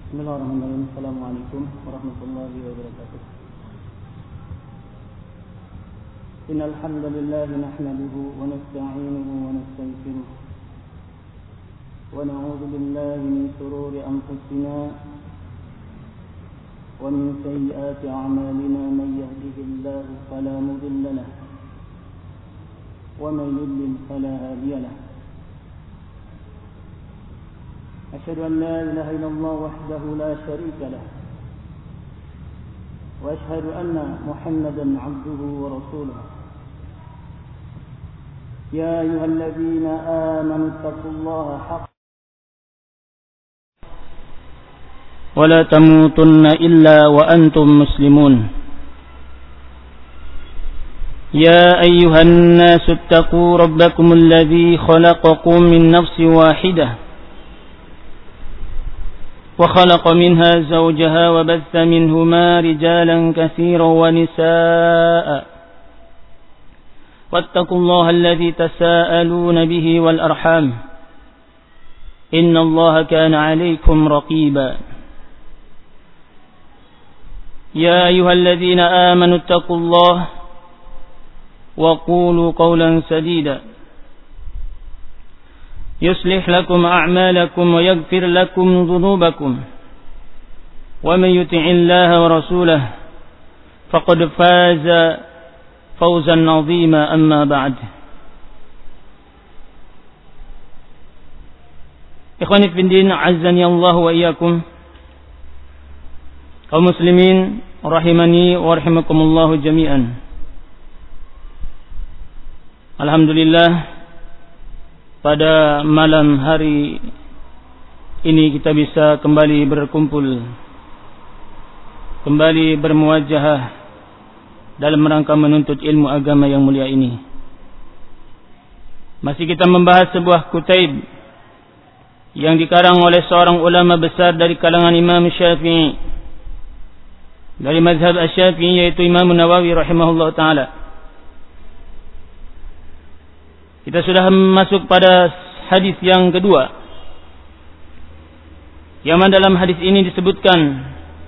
Bismillahirrahmanirrahim. Assalamualaikum warahmatullahi wabarakatuh. Innal hamdalillah nahmaduhu wa nasta'inuhu wa nastaghfiruh wa na'udzu billahi min shururi anfusina wa min sayyiati a'malina man yahdihillahu fala mudilla lahu wa man yudlil fala hadiya lahu. أشهد أن لا إله إلا الله وحده لا شريك له وأشهد أن محمدا عبده ورسوله يا أيها الذين آمنوا اتقوا الله حق ولا تموتن إلا وأنتم مسلمون يا أيها الناس اتقوا ربكم الذي خلقكم من نفس واحدة وخلق منها زوجها وبث منهما رجالا كثيرا ونساء واتقوا الله الذي تساءلون به والأرحام إن الله كان عليكم رقيبا يا أيها الذين آمنوا اتقوا الله وقولوا قولا سديدا يصلح لكم أعمالكم ويغفر لكم ذنوبكم ومن يطع الله ورسوله فقد فاز فوزا عظيما أما بعد. Ikhwani fi din, azzani Allah wa iyyakum. Kaum muslimin rahimani wa rahimakumullah jami'an. Alhamdulillah, pada malam hari ini kita bisa kembali berkumpul, kembali bermuwajahah dalam rangka menuntut ilmu agama yang mulia ini. Masih kita membahas sebuah kutaib yang dikarang oleh seorang ulama besar dari kalangan Imam Syafi'i, dari mazhab Asy-Syafi'i, yaitu Imam Nawawi rahimahullah ta'ala. Kita sudah masuk pada hadis yang kedua, yang mana dalam hadis ini disebutkan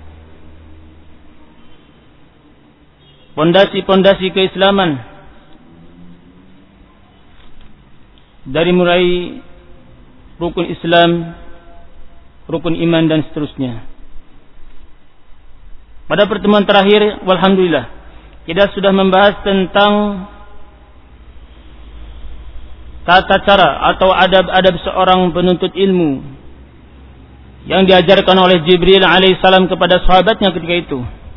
pondasi-pondasi keislaman, dari mulai rukun Islam, rukun iman dan seterusnya. Pada pertemuan terakhir, walhamdulillah, kita sudah membahas tentang tata cara atau adab-adab seorang penuntut ilmu yang diajarkan oleh Jibril alaihissalam kepada sahabatnya ketika itu.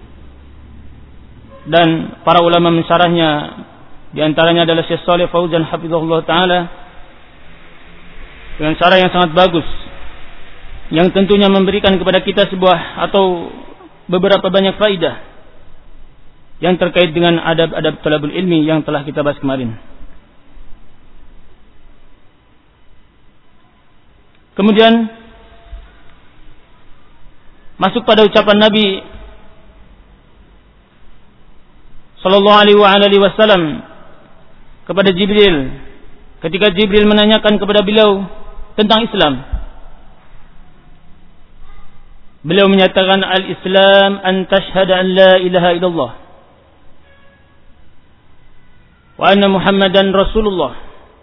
Dan para ulama mensyarahnya, di antaranya adalah Syekh Shalih Fauzan hafizahullah taala, dengan syarah yang sangat bagus, yang tentunya memberikan kepada kita sebuah atau beberapa banyak faidah yang terkait dengan adab-adab talabul ilmi yang telah kita bahas kemarin. Kemudian masuk pada ucapan Nabi sallallahu alaihi wasallam kepada Jibril ketika Jibril menanyakan kepada beliau tentang Islam. Beliau menyatakan, al-Islam an tashhada an la ilaha illallah wa anna Muhammadan Rasulullah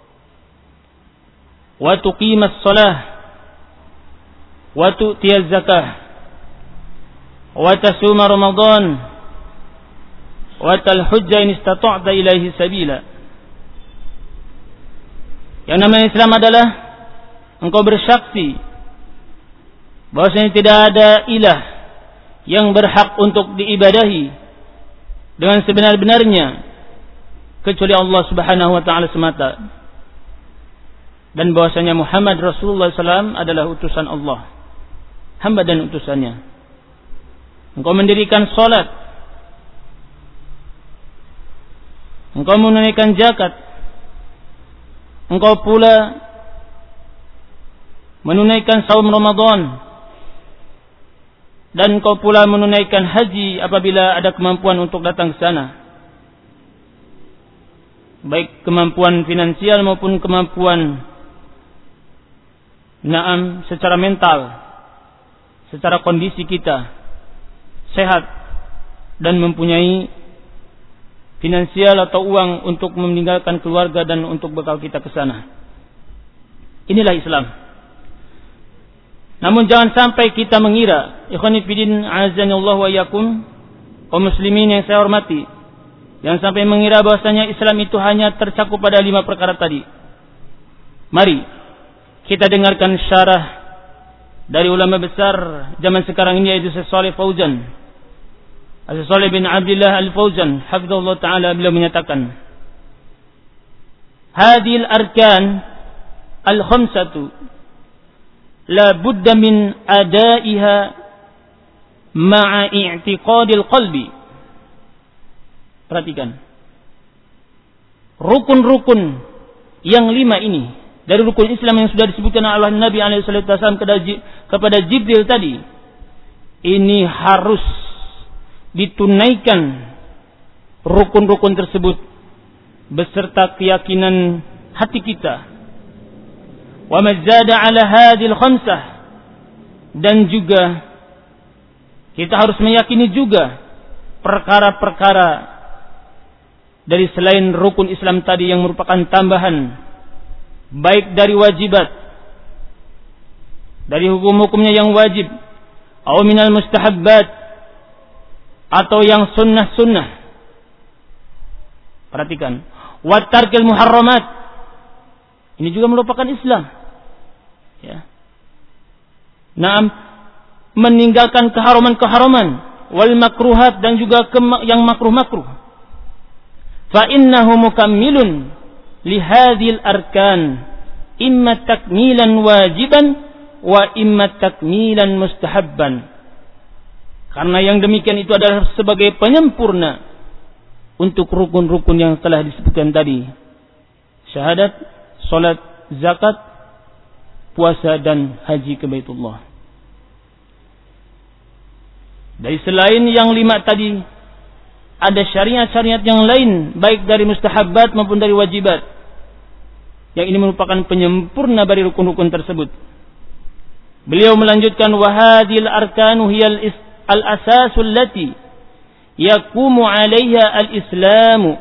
wa tuqimas shalah wa tu'tiyaz zakah wa tasuma Ramadan wa talhujja in istata'ta ilaihi sabila. Yang namanya Islam adalah engkau bersaksi bahwasanya tidak ada ilah yang berhak untuk diibadahi dengan sebenar-benarnya kecuali Allah Subhanahu wa taala semata, dan bahwasanya Muhammad Rasulullah SAW adalah utusan Allah, hamba dan utusannya. Engkau mendirikan salat, engkau menunaikan zakat, engkau pula menunaikan saum Ramadan, dan engkau pula menunaikan haji apabila ada kemampuan untuk datang ke sana, baik kemampuan finansial maupun kemampuan secara mental, secara kondisi kita sehat dan mempunyai finansial atau uang untuk meninggalkan keluarga dan untuk bekal kita ke sana. Inilah Islam. Namun jangan sampai kita mengira, ikhwani fillah azanillahu wa iyyakum, kaum muslimin yang saya hormati, jangan sampai mengira bahwasanya Islam itu hanya tercakup pada 5 perkara tadi. Mari kita dengarkan syarah dari ulama besar zaman sekarang ini, yaitu Syekh Shalih Fauzan, Syekh Shalih bin Abdullah Al-Fauzan hafizahullah taala. Beliau menyatakan, hadhil arkan al-khamsatu la budda min adaiha ma'a i'tiqadil qalbi. Perhatikan, rukun-rukun yang 5 ini dari rukun Islam yang sudah disebutkan oleh Nabi SAW kepada Jibril tadi, ini harus ditunaikan rukun-rukun tersebut beserta keyakinan hati kita. Wa mazada ala hadhil khamsah, dan juga kita harus meyakini juga perkara-perkara dari selain rukun Islam tadi yang merupakan tambahan, baik dari wajibat, dari hukum-hukumnya yang wajib, atau minal mustahabbat, atau yang sunnah-sunnah. Perhatikan, wa tarkil muharramat, ini juga merupakan Islam. Ya. Naam, meninggalkan keharaman-keharaman, wal makruhat, dan juga yang makruh-makruh. Fa innahu mukammilun li hadhil arkan, imma takmilan wajiban wa imma takmilan mustahabban. Karena yang demikian itu adalah sebagai penyempurna untuk rukun-rukun yang telah disebutkan tadi: syahadat, salat, zakat, puasa, dan haji ke Baitullah. Dari selain yang 5 tadi, ada syariat-syariat yang lain, baik dari mustahabbat maupun dari wajibat, yang ini merupakan penyempurna dari rukun-rukun tersebut. Beliau melanjutkan, wa hadhil arkanu hiyal al-asasul lati yaqumu 'alaiha al-islamu.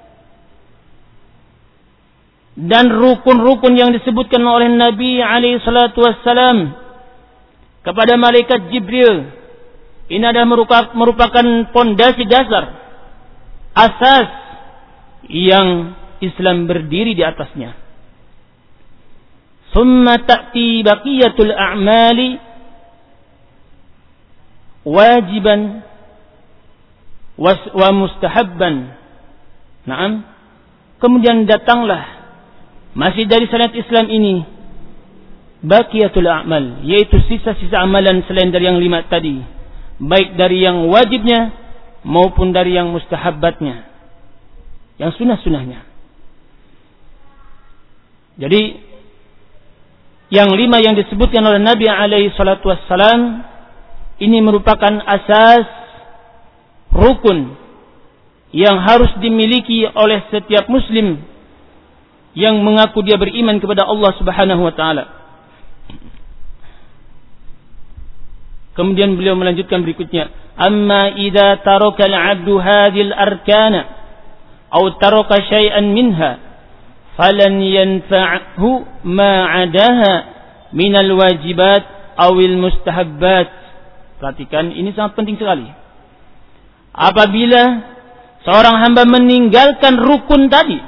Dan rukun-rukun yang disebutkan oleh Nabi alaihi salatu wassalam kepada malaikat Jibril, ini adalah merupakan pondasi dasar, asas yang Islam berdiri di atasnya. Summa ta'ti baqiyatul a'mali wajiban wa mustahabban. Naam. Kemudian datanglah masih dari syariat Islam ini baqiyatul a'mal, yaitu sisa-sisa amalan selain dari yang 5 tadi, baik dari yang wajibnya maupun dari yang mustahabbatnya, yang sunnah-sunnahnya. Jadi yang 5 yang disebutkan oleh Nabi alaihi salatu wassalam ini merupakan asas rukun yang harus dimiliki oleh setiap muslim yang mengaku dia beriman kepada Allah Subhanahu wa taala. Kemudian beliau melanjutkan berikutnya, amma idza taraka al-'abdu hadhil arkana aw taraka syai'an minha falan yanfa'hu ma 'adaha min al-wajibat aw al-mustahabbat. Perhatikan, ini sangat penting sekali. Apabila seorang hamba meninggalkan rukun tadi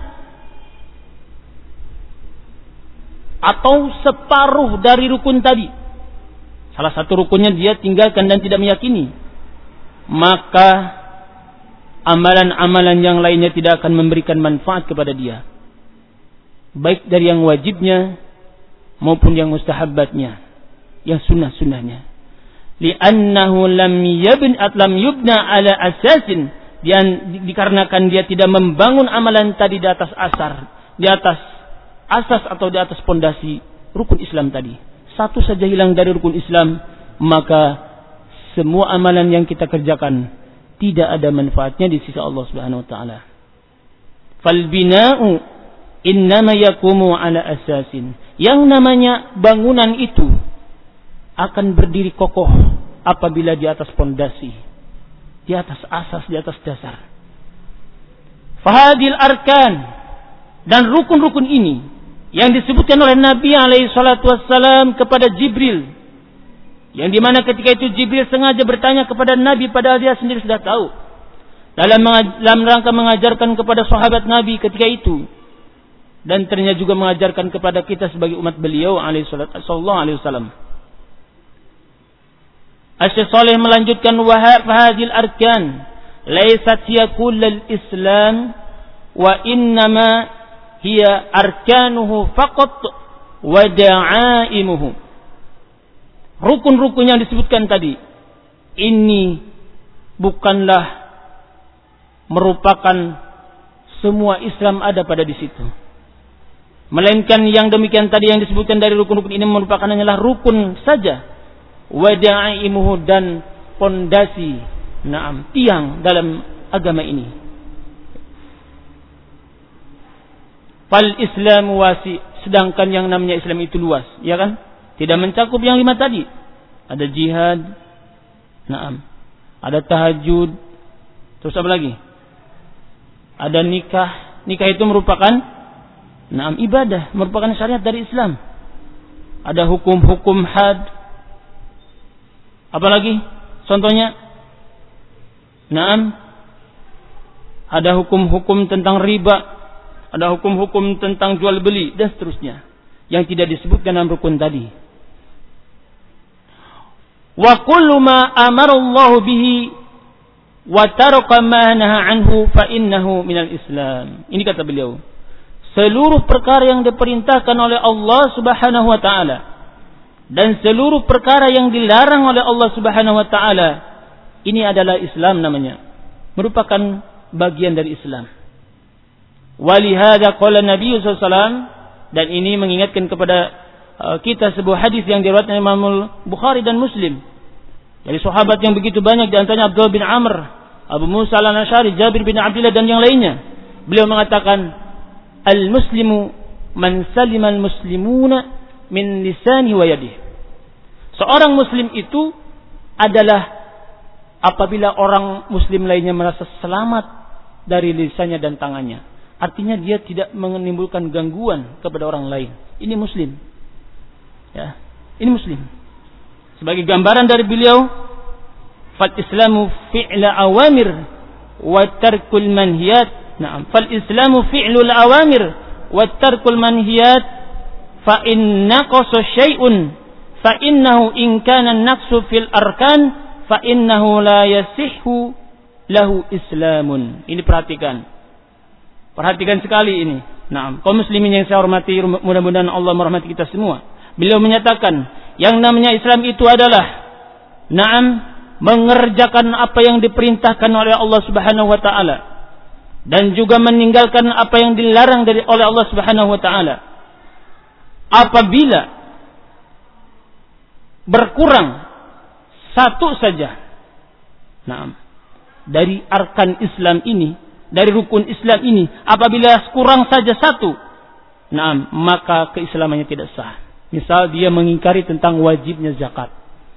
atau separuh dari rukun tadi, salah satu rukunnya dia tinggalkan dan tidak meyakini, maka amalan-amalan yang lainnya tidak akan memberikan manfaat kepada dia, baik dari yang wajibnya maupun yang mustahabbatnya, yang sunnah-sunnahnya. Li'annahu lam yubna ala asasin, dikarenakan dia tidak membangun amalan tadi di atas asas atau di atas pondasi rukun Islam tadi. Satu saja hilang dari rukun Islam, maka semua amalan yang kita kerjakan tidak ada manfaatnya di sisi Allah Subhanahu wa taala. Fal bina'u innama yaqumu ala asasin. Yang namanya bangunan itu akan berdiri kokoh apabila di atas pondasi, di atas asas, di atas dasar. Fahadil arkan, dan rukun-rukun ini yang disebutkan oleh Nabi alaihi salatu wassalam kepada Jibril, yang dimana ketika itu Jibril sengaja bertanya kepada Nabi padahal dia sendiri sudah tahu, dalam rangka mengajarkan kepada sahabat Nabi ketika itu, dan ternyata juga mengajarkan kepada kita sebagai umat beliau sallallahu alaihi wasallam. Asy-Syaikh Shalih melanjutkan, wa hadhil arkan laysat hiya kullul Islam wa innama hiya arkanuhu faqat wa da'aimuhu. Rukun-rukun yang disebutkan tadi ini bukanlah merupakan semua Islam ada pada di situ, melainkan yang demikian tadi yang disebutkan dari rukun-rukun ini merupakan hanyalah rukun saja, wadaimuhu, dan pondasi, tiang dalam agama ini. Fal Islam wasi, sedangkan yang namanya Islam itu luas, ya kan? Tidak mencakup yang 5 tadi. Ada jihad, ada tahajud, terus apa lagi? Ada nikah. Nikah itu merupakan ibadah, merupakan syariat dari Islam. Ada hukum-hukum had. Apalagi contohnya? Ada hukum-hukum tentang riba, ada hukum-hukum tentang jual beli, dan seterusnya yang tidak disebutkan dalam rukun tadi. Wa kullu ma amara Allah bihi wa taraka ma nahaa anhu fa innahu minal Islam. Ini kata beliau, seluruh perkara yang diperintahkan oleh Allah Subhanahu wa taala dan seluruh perkara yang dilarang oleh Allah Subhanahu wa taala, ini adalah Islam namanya, merupakan bagian dari Islam. Walihada qala Nabi sallallahu alaihi wasallam, dan ini mengingatkan kepada kita sebuah hadis yang diriwayatkan Imam Bukhari dan Muslim dari sahabat yang begitu banyak, di antaranya Abdullah bin Amr, Abu Musa al-Asy'ari, Jabir bin Abdullah, dan yang lainnya. Beliau mengatakan, al-muslimu man salima al-muslimuna min lisani wa yadihi. Seorang muslim itu adalah apabila orang muslim lainnya merasa selamat dari lisannya dan tangannya. Artinya dia tidak menimbulkan gangguan kepada orang lain. Ini muslim. Ya, ini muslim. Sebagai gambaran dari beliau, fal islamu fi'la awamir wa tarkul manhiyat. Fal islamu fi'lul awamir wa tarkul manhiyat, fa in naqasa syai'un fa innahu in kana an-naqsu fil arkan fa innahu la yasihhu lahu islamun. Ini perhatikan sekali ini. Kaum muslimin yang saya hormati, mudah-mudahan Allah merahmati kita semua. Beliau menyatakan, yang namanya Islam itu adalah mengerjakan apa yang diperintahkan oleh Allah Subhanahu wa taala dan juga meninggalkan apa yang dilarang oleh Allah Subhanahu wa taala. Apabila berkurang satu saja dari arkan Islam ini, dari rukun Islam ini, apabila kurang saja satu, maka keislamannya tidak sah. Misal dia mengingkari tentang wajibnya zakat.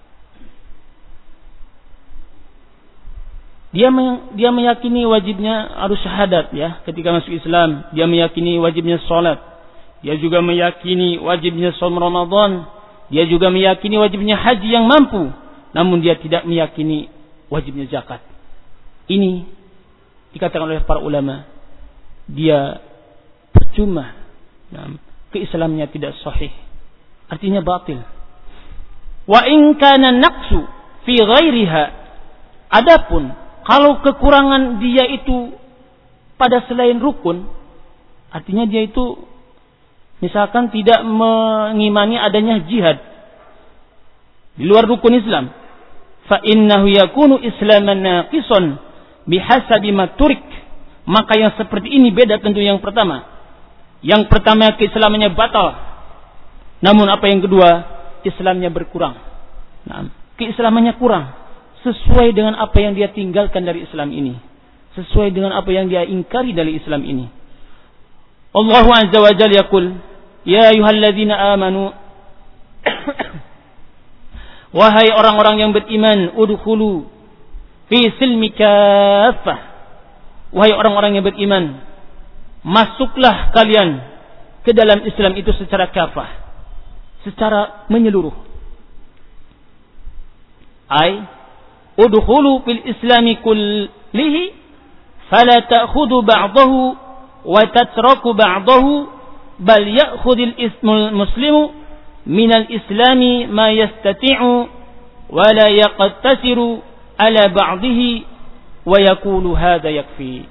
Dia meyakini wajibnya harus syahadat, ya, ketika masuk Islam. Dia meyakini wajibnya salat. Dia juga meyakini wajibnya shaum Ramadan. Dia juga meyakini wajibnya haji yang mampu. Namun dia tidak meyakini wajibnya zakat. Ini dikatakan oleh para ulama, dia percuma, keislamannya tidak sahih, artinya batil. Wa in kana naqsu fi ghairiha, adapun kalau kekurangan dia itu pada selain rukun, artinya dia itu misalkan tidak mengimani adanya jihad di luar rukun Islam, fa innahu yakunu islaman naqisan bihasabi maturik, maka yang seperti ini beda tentu yang pertama. Yang pertama keislamannya batal, namun apa yang kedua, Islamnya berkurang. Keislamannya kurang sesuai dengan apa yang dia tinggalkan dari Islam ini, sesuai dengan apa yang dia ingkari dari Islam ini. Allah Azza wa Jalla yaqul, ya ayyuhalladzina amanu Wahai orang-orang yang beriman, udkhulu fi silmi kaffah. Wahai orang-orang yang beriman, masuklah kalian ke dalam Islam itu secara kafah, secara menyeluruh. Ai udkhulu fil islami kullihi fala ta'khudhu ba'dahu wa tatraku ba'dahu bal ya'khudhul muslimu minal islami ma yastati'u wa la yaqtasiru ala ba'dihi wa yaqulu hadha yakfi.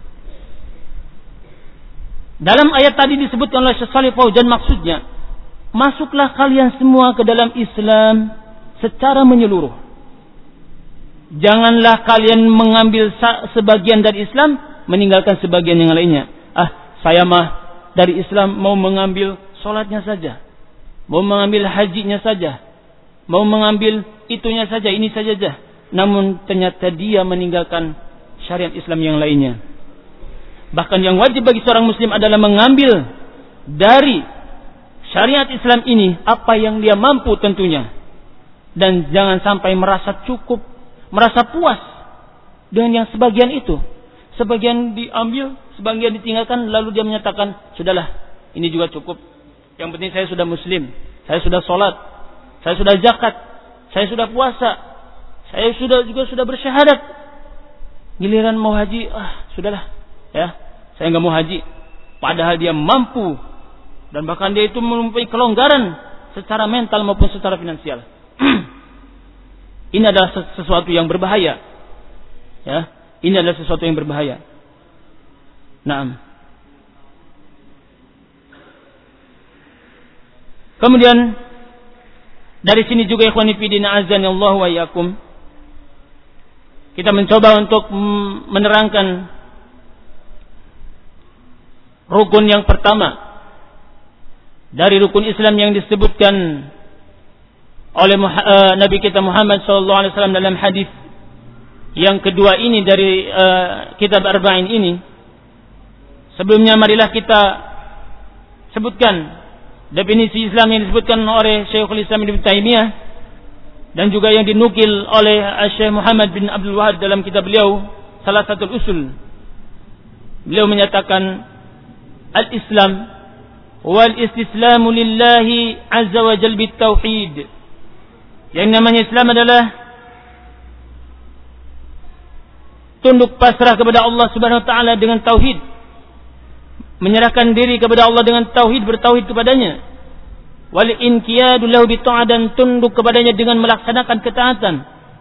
Dalam ayat tadi disebutkan oleh Syekh Shalih Fauzan, maksudnya masuklah kalian semua ke dalam Islam secara menyeluruh. Janganlah kalian mengambil sebagian dari Islam meninggalkan sebagian yang lainnya. Saya mah dari Islam mau mengambil sholatnya saja, mau mengambil hajinya saja, mau mengambil itunya saja, ini saja. Namun ternyata dia meninggalkan syariat Islam yang lainnya. Bahkan yang wajib bagi seorang muslim adalah mengambil dari syariat Islam ini apa yang dia mampu tentunya. Dan jangan sampai merasa cukup, merasa puas dengan yang sebagian itu. Sebagian diambil, sebagian ditinggalkan, lalu dia menyatakan, sudahlah, ini juga cukup. Yang penting saya sudah muslim, saya sudah sholat, saya sudah zakat, saya sudah puasa, saya sudah bersyahadat. Giliran mau haji, sudahlah, ya, saya nggak mau haji. Padahal dia mampu dan bahkan dia itu mempunyai kelonggaran secara mental maupun secara finansial. Ini adalah sesuatu yang berbahaya. Ya, ini adalah sesuatu yang berbahaya. Naam. Kemudian dari sini juga ikhwani fillah azanillahu wa iyyakum, kita mencoba untuk menerangkan rukun yang pertama dari rukun Islam yang disebutkan oleh Nabi kita Muhammad SAW dalam hadis yang kedua ini dari kitab Arba'in ini. Sebelumnya marilah kita sebutkan definisi Islam yang disebutkan oleh Syekhul Islam Ibnu Taimiyah dan juga yang dinukil oleh Syekh Muhammad bin Abdul Wahhab dalam kitab beliau Salasatul Usul. Beliau menyatakan al-Islam wal istislamu lillahi azza wa jalla bit tauhid. Yang namanya Islam adalah tunduk pasrah kepada Allah Subhanahu wa taala dengan tauhid. Menyerahkan diri kepada Allah dengan tauhid, bertauhid kepadanya. Wal inqiyadu lahu bi ta'ah, dan tunduk kepadanya dengan melaksanakan ketaatan.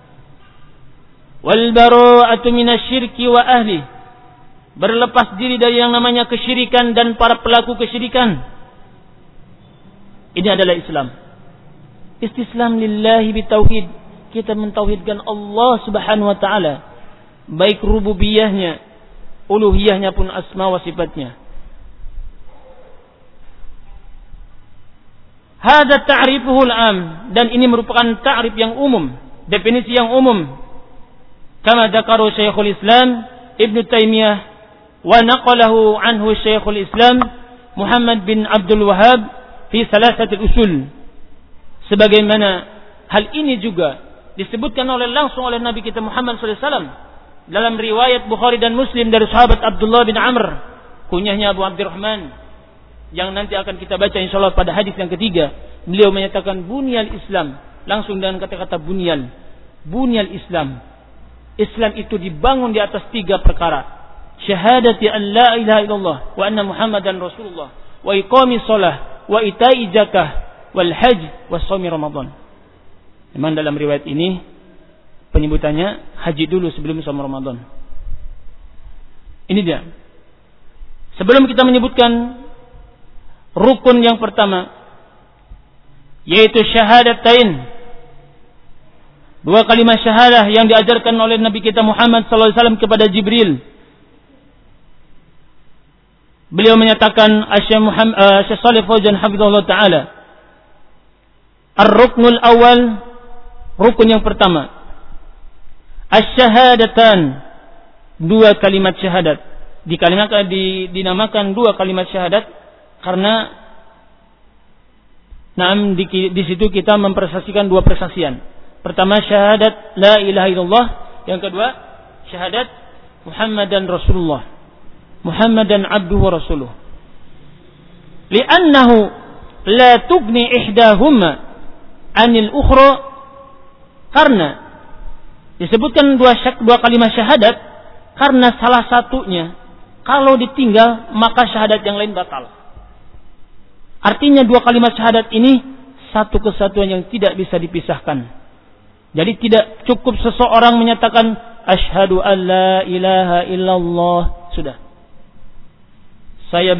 Wal bara'atu minasyirki wa ahli, berlepas diri dari yang namanya kesyirikan dan para pelaku kesyirikan. Ini adalah Islam. Istislam lillahi bitauhid, kita mentauhidkan Allah Subhanahu wa taala, baik rububiyahnya, uluhiyahnya pun asma wa sifatnya. Hadza ta'rifuhul am, dan ini merupakan ta'rif yang umum, definisi yang umum. Kama dzakara Syekhul Islam Ibnu Taimiyah wa naqalahu anhu Syekhul Islam Muhammad bin Abdul Wahhab fi Salasatul Usul. Sebagaimana hal ini juga disebutkan langsung oleh Nabi kita Muhammad SAW dalam riwayat Bukhari dan Muslim dari sahabat Abdullah bin Amr, kunyahnya Abu Abdurrahman, yang nanti akan kita baca insyaallah pada hadis yang ketiga. Beliau menyatakan bunyal Islam, langsung dengan kata-kata bunyal Islam. Islam itu dibangun di atas 3 perkara. Syahadati an la ilaha illallah wa anna Muhammadan Rasulullah, wa iqamis shalah, wa ita'i zakah, wal hajj, wa shaumi Ramadan. Memang dalam riwayat ini penyebutannya haji dulu sebelum shaum Ramadan. Ini dia. Sebelum kita menyebutkan rukun yang pertama, yaitu syahadatain, 2 kalimat syahadah yang diajarkan oleh Nabi kita Muhammad SAW kepada Jibril. Beliau menyatakan, Syekh Shalih Fauzan hafizahullah ta'ala, ar-ruknul awal, rukun yang pertama, asy-syahadatan, 2 kalimat syahadat. Dinamakan 2 kalimat syahadat karena di situ kita mempersaksikan dua persaksian. Pertama syahadat la ilaha illallah, yang kedua syahadat Muhammadan Rasulullah. Muhammadan abduhu wa rasuluh. Li'annahu la tugni ihdahuma anil ukhra, karena disebutkan dua kalimat syahadat karena salah satunya kalau ditinggal maka syahadat yang lain batal. Artinya dua kalimat syahadat ini satu kesatuan yang tidak bisa dipisahkan. Jadi tidak cukup seseorang menyatakan asyhadu an la ilaha illallah, sudah. Saya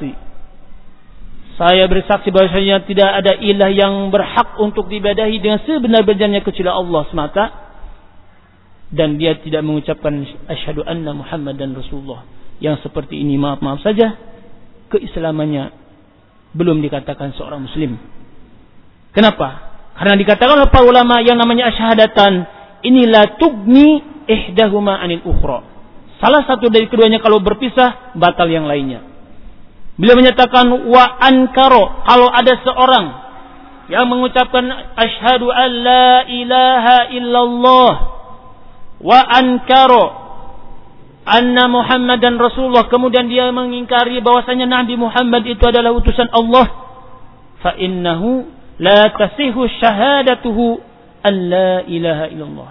bersaksi bahwasanya tidak ada ilah yang berhak untuk diibadahi dengan sebenar-benarnya kecuali Allah semata, dan dia tidak mengucapkan asyhadu anna Muhammadan Rasulullah. Yang seperti ini maaf saja keislamannya belum dikatakan seorang muslim. Kenapa? Karena dikatakan oleh para ulama yang namanya asyhadatan ini la tugni ihdahuma anil ukhra. Salah satu dari keduanya kalau berpisah batal yang lainnya. Beliau menyatakan wa ankaro, kalau ada seorang yang mengucapkan asyhadu an la ilaha illallah wa ankaro anna Muhammadan Rasulullah, kemudian dia mengingkari bahwasanya Nabi Muhammad itu adalah utusan Allah, fa innahu la tasihu syahadatuhu an la ilaha illallah,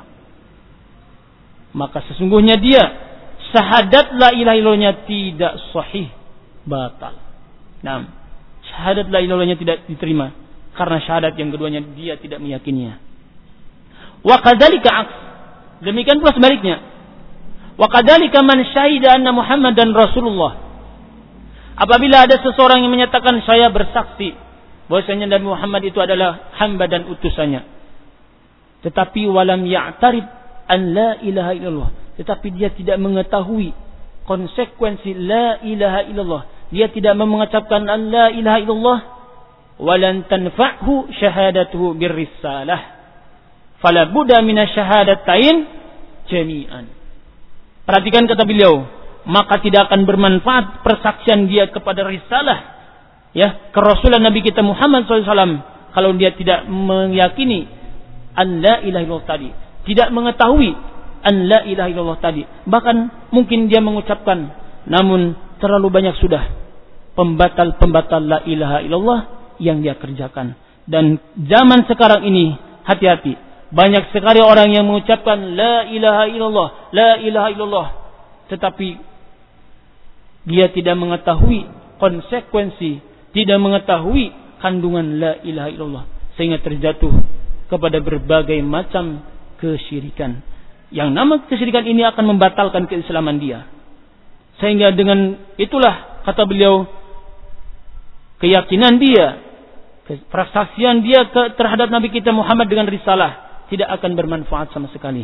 maka sesungguhnya dia syahadat la ilaha illallahnya tidak sahih, batal. Nah, syahadat la ilaha illallahnya tidak diterima karena syahadat yang keduanya dia tidak meyakininya. Wa kadzalika aks, demikian pula sebaliknya. Wa kadzalika man syahida anna Muhammadan Rasulullah, apabila ada seseorang yang menyatakan saya bersaksi bahwasanya Nabi Muhammad itu adalah hamba dan utusannya, tetapi walam ya'tarif an la ilaha illallah, tetapi dia tidak mengetahui konsekuensi la ilaha illallah, dia tidak mengucapkan an la ilaha illallah, walan tanfa'hu syahadatuhu birrisalah, fala budda minasyahadatain jami'an. Perhatikan kata beliau, maka tidak akan bermanfaat persaksian dia kepada risalah, ya, kerasulan Nabi kita Muhammad SAW, kalau dia tidak meyakini an la ilaha illallah tadi, tidak mengetahui an la ilaha illallah tadi. Bahkan mungkin dia mengucapkan, namun terlalu banyak sudah pembatal la ilaha illallah yang dia kerjakan. Dan zaman sekarang ini hati-hati, banyak sekali orang yang mengucapkan la ilaha illallah, la ilaha illallah, tetapi dia tidak mengetahui konsekuensi, tidak mengetahui kandungan la ilaha illallah, sehingga terjatuh kepada berbagai macam kesyirikan. Yang nama kesyirikan ini akan membatalkan keislaman dia. Sehingga dengan itulah kata beliau, keyakinan dia, persaksian dia terhadap Nabi kita Muhammad dengan risalah tidak akan bermanfaat sama sekali.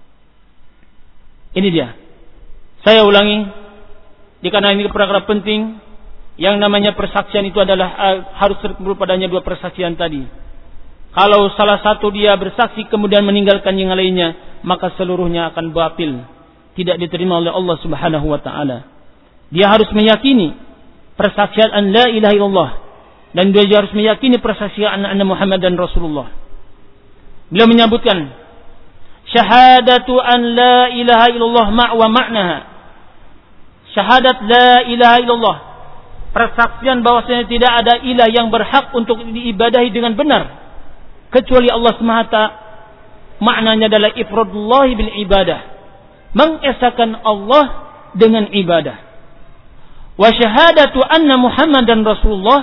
Ini dia. Saya ulangi, dikarenakan ini perkara penting, yang namanya persaksian itu adalah harus berpadanya dua persaksian tadi. Kalau salah satu dia bersaksi kemudian meninggalkan yang lainnya, maka seluruhnya akan batil, tidak diterima oleh Allah Subhanahu wa taala. Dia harus meyakini persaksian an la ilaha illallah, dan dia harus meyakini persaksian anna Muhammadan Rasulullah. Beliau menyebutkan syahadatu an la ilaha illallah wa ma'naha. Syahadat la ilaha illallah, persaksian bahwasanya tidak ada ilah yang berhak untuk diibadahi dengan benar kecuali Allah semata. Maknanya adalah ifradullah bil ibadah, mengesahkan Allah dengan ibadah. Wa syahadatu anna Muhammadan Rasulullah,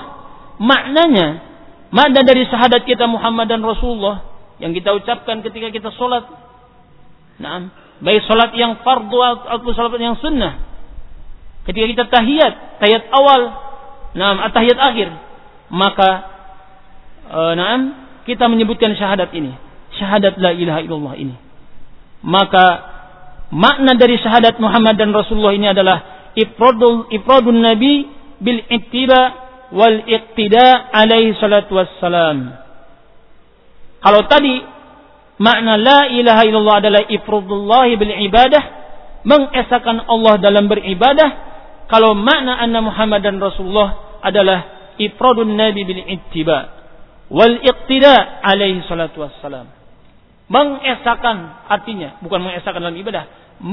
makna dari syahadat kita Muhammadan Rasulullah yang kita ucapkan ketika kita sholat. Nah, baik sholat yang fardu atau sholat yang sunnah. Ketika kita tahiyat awal, tahiyat akhir, maka kita menyebutkan syahadat ini, syahadat la ilaha illallah ini. Maka makna dari syahadat Muhammad dan Rasulullah ini adalah ifradun nabi bil ittiba wal iqtida alaihi salatu wassalam. Kalau tadi makna la ilaha illallah adalah ifradullah bil ibadah, mengesahkan Allah dalam beribadah. Kalau makna anna Muhammadan Rasulullah adalah ifradun nabi bil ittiba wal iqtida alaihi salatu wassalam. Mengesahkan artinya bukan mengesahkan dalam ibadah,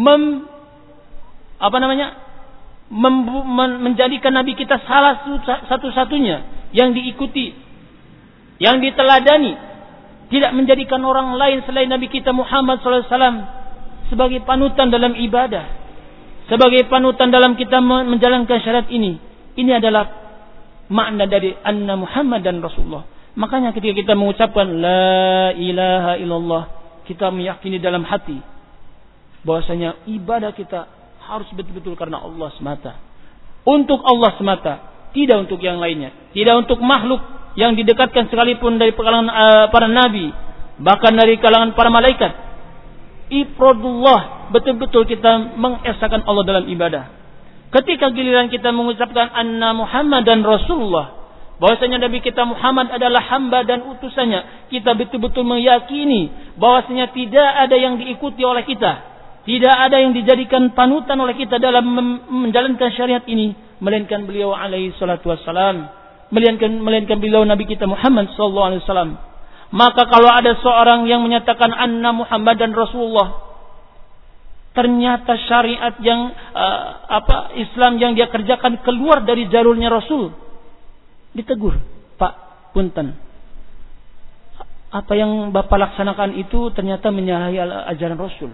menjadikan Nabi kita salah satu-satunya yang diikuti, yang diteladani, tidak menjadikan orang lain selain Nabi kita Muhammad sallallahu alaihi wasallam sebagai panutan dalam ibadah, sebagai panutan dalam kita menjalankan syariat ini. Ini adalah makna dari anna Muhammad dan Rasulullah. Makanya ketika kita mengucapkan la ilaha illallah, kita meyakini dalam hati bahwasanya ibadah kita harus betul-betul karena Allah semata. Untuk Allah semata, tidak untuk yang lainnya, tidak untuk makhluk yang didekatkan sekalipun dari kalangan para nabi, bahkan dari kalangan para malaikat. Ifradullah, betul-betul kita mengesahkan Allah dalam ibadah. Ketika giliran kita mengucapkan anna Muhammad dan Rasulullah, bahwasanya Nabi kita Muhammad adalah hamba dan utusannya, kita betul-betul meyakini bahwasanya tidak ada yang diikuti oleh kita, tidak ada yang dijadikan panutan oleh kita dalam menjalankan syariat ini, melainkan beliau alaihi salatu wassalam, melainkan beliau Nabi kita Muhammad sallallahu alaihi wasallam. Maka kalau ada seorang yang menyatakan anna Muhammad dan Rasulullah, ternyata syariat yang Islam yang dia kerjakan keluar dari jalurnya Rasul, ditegur, Pak, punten, apa yang Bapak laksanakan itu ternyata menyalahi ajaran Rasul.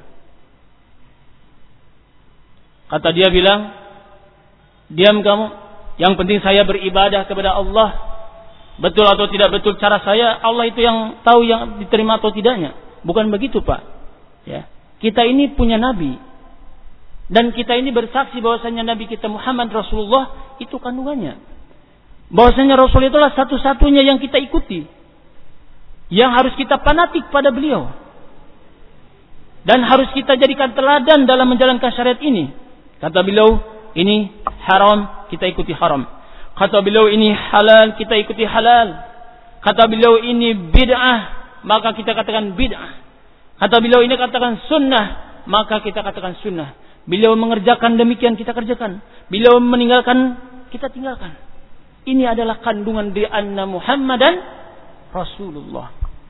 Kata dia bilang, diam kamu, yang penting saya beribadah kepada Allah. Betul atau tidak betul cara saya, Allah itu yang tahu yang diterima atau tidaknya. Bukan begitu, Pak. Ya. Kita ini punya Nabi, dan kita ini bersaksi bahwasanya Nabi kita Muhammad Rasulullah itu kandungannya. Bahwasanya Rasul itulah satu-satunya yang kita ikuti, yang harus kita fanatik pada beliau, dan harus kita jadikan teladan dalam menjalankan syariat ini. Kata beliau, ini haram, kita ikuti haram. Kata beliau, ini halal, kita ikuti halal. Kata beliau, ini bid'ah, maka kita katakan bid'ah. Kata beliau, ini katakan sunnah, maka kita katakan sunnah. Beliau mengerjakan demikian, kita kerjakan. Beliau meninggalkan, kita tinggalkan. Ini adalah kandungan di anna Muhammadan Rasulullah.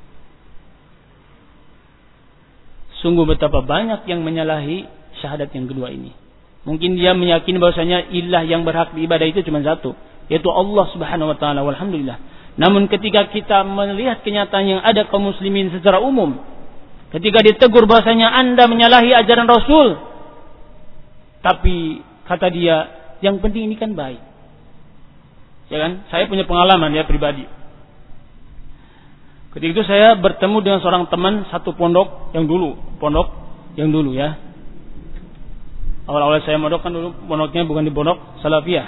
Sungguh betapa banyak yang menyalahi syahadat yang kedua ini. Mungkin dia meyakini bahwasanya ilah yang berhak diibadah itu cuma satu, yaitu Allah Subhanahu wa taala. Walhamdulillah. Namun ketika kita melihat kenyataan yang ada kaum muslimin secara umum, ketika ditegur bahwasanya Anda menyalahi ajaran Rasul, tapi kata dia, yang penting ini kan baik. Ya kan? Saya punya pengalaman ya pribadi. Ketika itu saya bertemu dengan seorang teman satu pondok yang dulu ya. Awal-awal saya mondok kan dulu pondoknya bukan di pondok Salafiyah.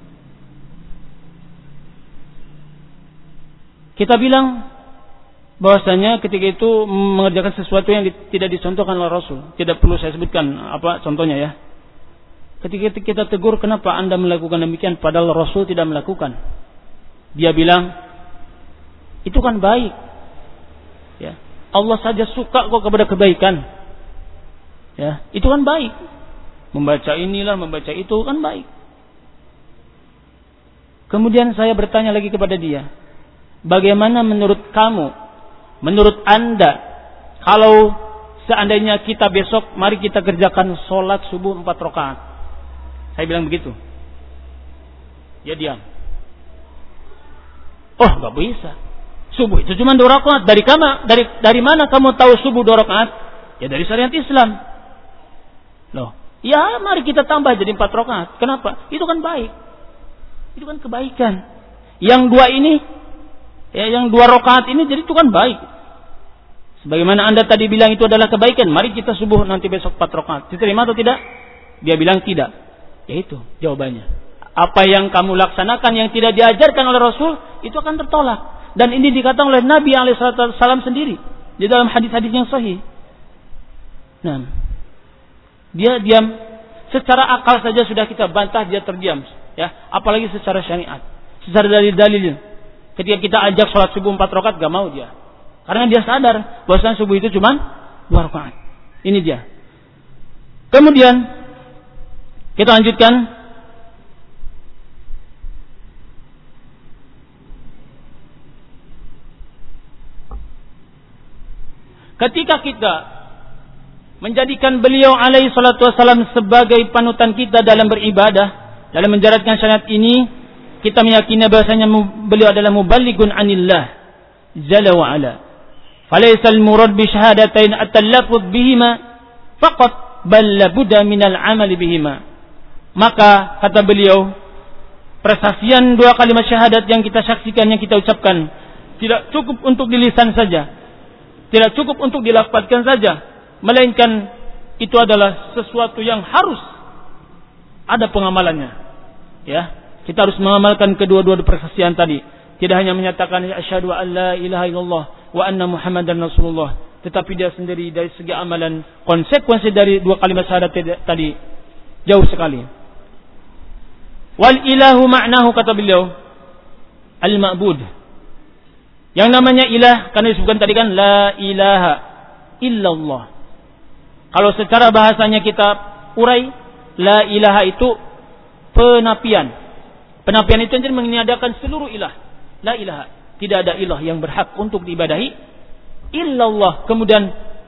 Kita bilang bahwasanya ketika itu mengerjakan sesuatu yang tidak dicontohkan oleh Rasul. Tidak perlu saya sebutkan apa contohnya ya. Ketika kita tegur, kenapa Anda melakukan demikian padahal Rasul tidak melakukan? Dia bilang, itu kan baik. Ya. Allah saja suka kok kepada kebaikan. Ya, itu kan baik. Membaca inilah, membaca itu kan baik. Kemudian saya bertanya lagi kepada dia, bagaimana menurut kamu, menurut Anda, kalau seandainya kita besok, mari kita kerjakan sholat subuh 4 rakaat. Saya bilang begitu. Dia diam. Oh, gak bisa. Subuh itu cuma 2 rakaat. Dari mana kamu tahu subuh 2 rakaat? Ya dari syariat Islam. Loh, ya mari kita tambah jadi 4 rakaat. Kenapa? Itu kan baik. Itu kan kebaikan. Yang 2 ini, ya yang 2 rakaat ini jadi itu kan baik. Sebagaimana Anda tadi bilang itu adalah kebaikan. Mari kita subuh nanti besok 4 rakaat. Diterima atau tidak? Dia bilang tidak. Ya itu jawabannya. Apa yang kamu laksanakan yang tidak diajarkan oleh Rasul itu akan tertolak. Dan ini dikatakan oleh Nabi SAW sendiri di dalam hadis-hadis yang sahih. Nah, dia diam. Secara akal saja sudah kita bantah, dia terdiam. Ya, apalagi secara syariat, secara dalil-dalil. Ketika kita ajak sholat subuh 4 rakaat, gak mau dia. Karena dia sadar bahwasanya subuh itu cuma 2 rakaat. Ini dia. Kemudian kita lanjutkan. ketika kita menjadikan beliau alaihi salatu wassalam sebagai panutan kita dalam beribadah, dalam menjalankan syariat ini, kita meyakini bahasanya beliau adalah muballighun anillah jalla wa ala. Falaysa al-murad bi syahadatain at-talaffuz bihima faqat bal la budda min al-amal bihima. Maka kata beliau, persaksian dua kalimat syahadat yang kita saksikan, yang kita ucapkan, tidak cukup untuk di lisan saja, tidak cukup untuk dilafazkan saja, melainkan itu adalah sesuatu yang harus ada pengamalannya. Ya, kita harus mengamalkan kedua-dua persaksian tadi. Tidak hanya menyatakan asyhadu an la ilaha illallah wa anna muhammadan rasulullah, tetapi dia sendiri dari segi amalan, konsekuensi dari dua kalimat syahadat tadi jauh sekali. Wal ilahu ma'nahu, kata beliau, al-ma'bud. Yang namanya ilah, karena disebutkan tadi kan la ilaha illallah. Kalau secara bahasanya kita urai, la ilaha itu penapian. Penapian itu jadi meniadakan seluruh ilah. La ilaha, tidak ada ilah yang berhak untuk diibadahi illallah. Kemudian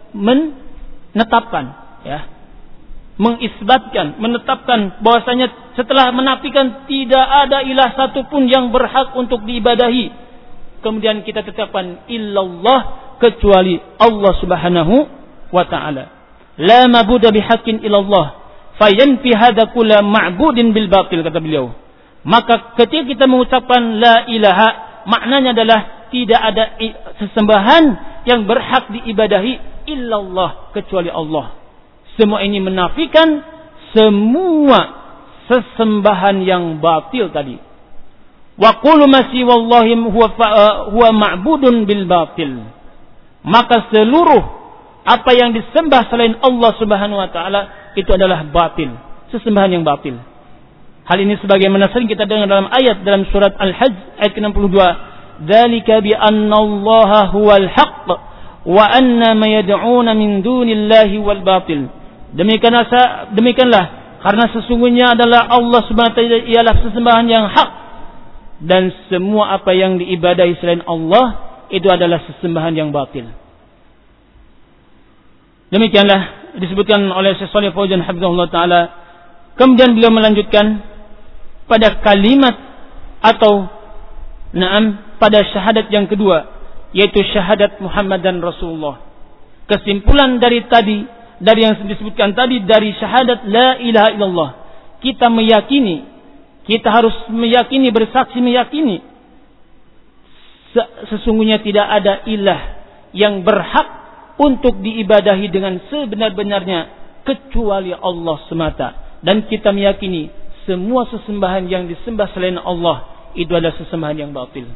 menetapkan, ya, mengisbatkan, menetapkan bahwasanya setelah menafikan tidak ada ilah satupun yang berhak untuk diibadahi, kemudian kita tetapkan illallah, kecuali Allah subhanahu wa ta'ala. La mabuda bihaqqin illallah fayanfi hadza kullu ma'budin bil batil, kata beliau. Maka ketika kita mengucapkan la ilaha, maknanya adalah tidak ada sesembahan yang berhak diibadahi illallah, kecuali Allah. Semua ini menafikan semua sesembahan yang batil tadi. Wa kullu ma siwallahi huwa ma'budun bil batil. Maka seluruh apa yang disembah selain Allah subhanahu wa ta'ala itu adalah batil, sesembahan yang batil. Hal ini sebagaimana sering kita dengar dalam ayat dalam surat Al-Hajj ayat ke-62, dzalika bi anna Allaha huwal haqq wa anna ma yad'una min dunillahi wal batil. Demikianlah karena sesungguhnya adalah Allah subhanahu wa ta'ala ialah sesembahan yang hak, dan semua apa yang diibadahi selain Allah itu adalah sesembahan yang batil. Demikianlah disebutkan oleh Syekh Shalih Fauzan hafizahullah taala. Kemudian beliau melanjutkan pada kalimat atau pada syahadat yang kedua, yaitu syahadat Muhammadan Rasulullah. Kesimpulan dari yang disebutkan tadi, dari syahadat la ilaha illallah, kita meyakini, kita harus meyakini, bersaksi meyakini sesungguhnya tidak ada ilah yang berhak untuk diibadahi dengan sebenar-benarnya kecuali Allah semata, dan kita meyakini semua sesembahan yang disembah selain Allah itu adalah sesembahan yang batil.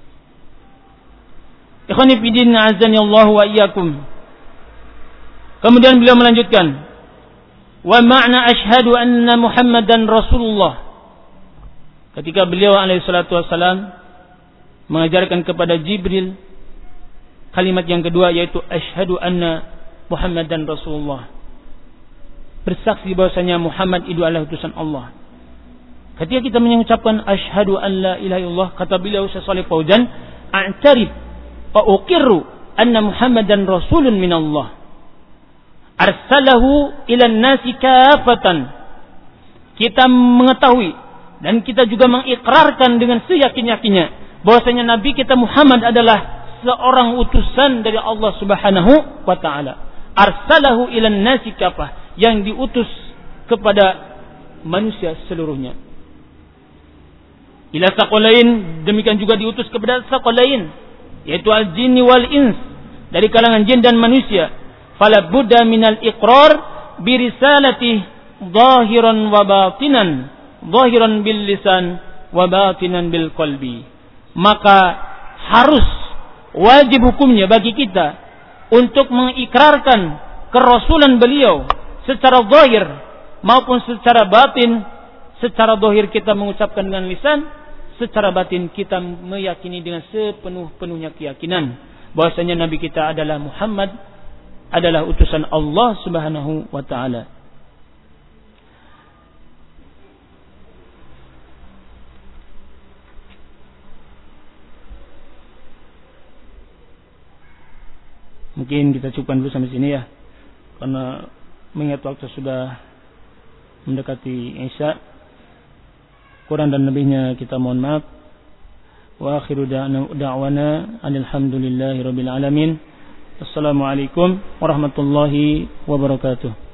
Ikhwani fi din, azani Allah wa iyyakum. Kemudian beliau melanjutkan, wa ma'na asyhadu anna Muhammadan Rasulullah. Ketika beliau alaihi salatu wassalam mengajarkan kepada Jibril kalimat yang kedua, yaitu asyhadu anna Muhammadan Rasulullah, bersaksi bahwasanya Muhammad itu adalah utusan Allah. Ketika kita mengucapkan asyhadu an la ilaha illallah, kata beliau Syekh Shalih Fauzan, a'tarif wa uqirru anna Muhammadan rasulun minallah arsalahu ilan nasi kafatan. Kita mengetahui dan kita juga mengikrarkan dengan seyakin-yakinnya bahwasanya Nabi kita Muhammad adalah seorang utusan dari Allah subhanahu wa ta'ala. Arsalahu ilan nasi kafah, yang diutus kepada manusia seluruhnya. Ila saqalain, demikian juga diutus kepada saqalain, yaitu al-jinni wal ins, dari kalangan jin dan manusia. Fala budda minal iqrar bi risalati zahiran wa batinan, zahiran bil lisan wa batinan bil qalbi. Maka harus, wajib hukumnya bagi kita untuk mengikrarkan kerasulan beliau secara zahir maupun secara batin. Secara zahir kita mengucapkan dengan lisan, secara batin kita meyakini dengan sepenuh-penuhnya keyakinan bahwasanya Nabi kita adalah Muhammad, adalah utusan Allah subhanahu wa ta'ala. Mungkin kita cukupkan dulu sampai sini ya, karena mengingat waktu sudah mendekati Isya. Kurang dan lebihnya kita mohon maaf. Wa akhiru da'wana alhamdulillahi rabbil alamin. Assalamualaikum warahmatullahi wabarakatuh.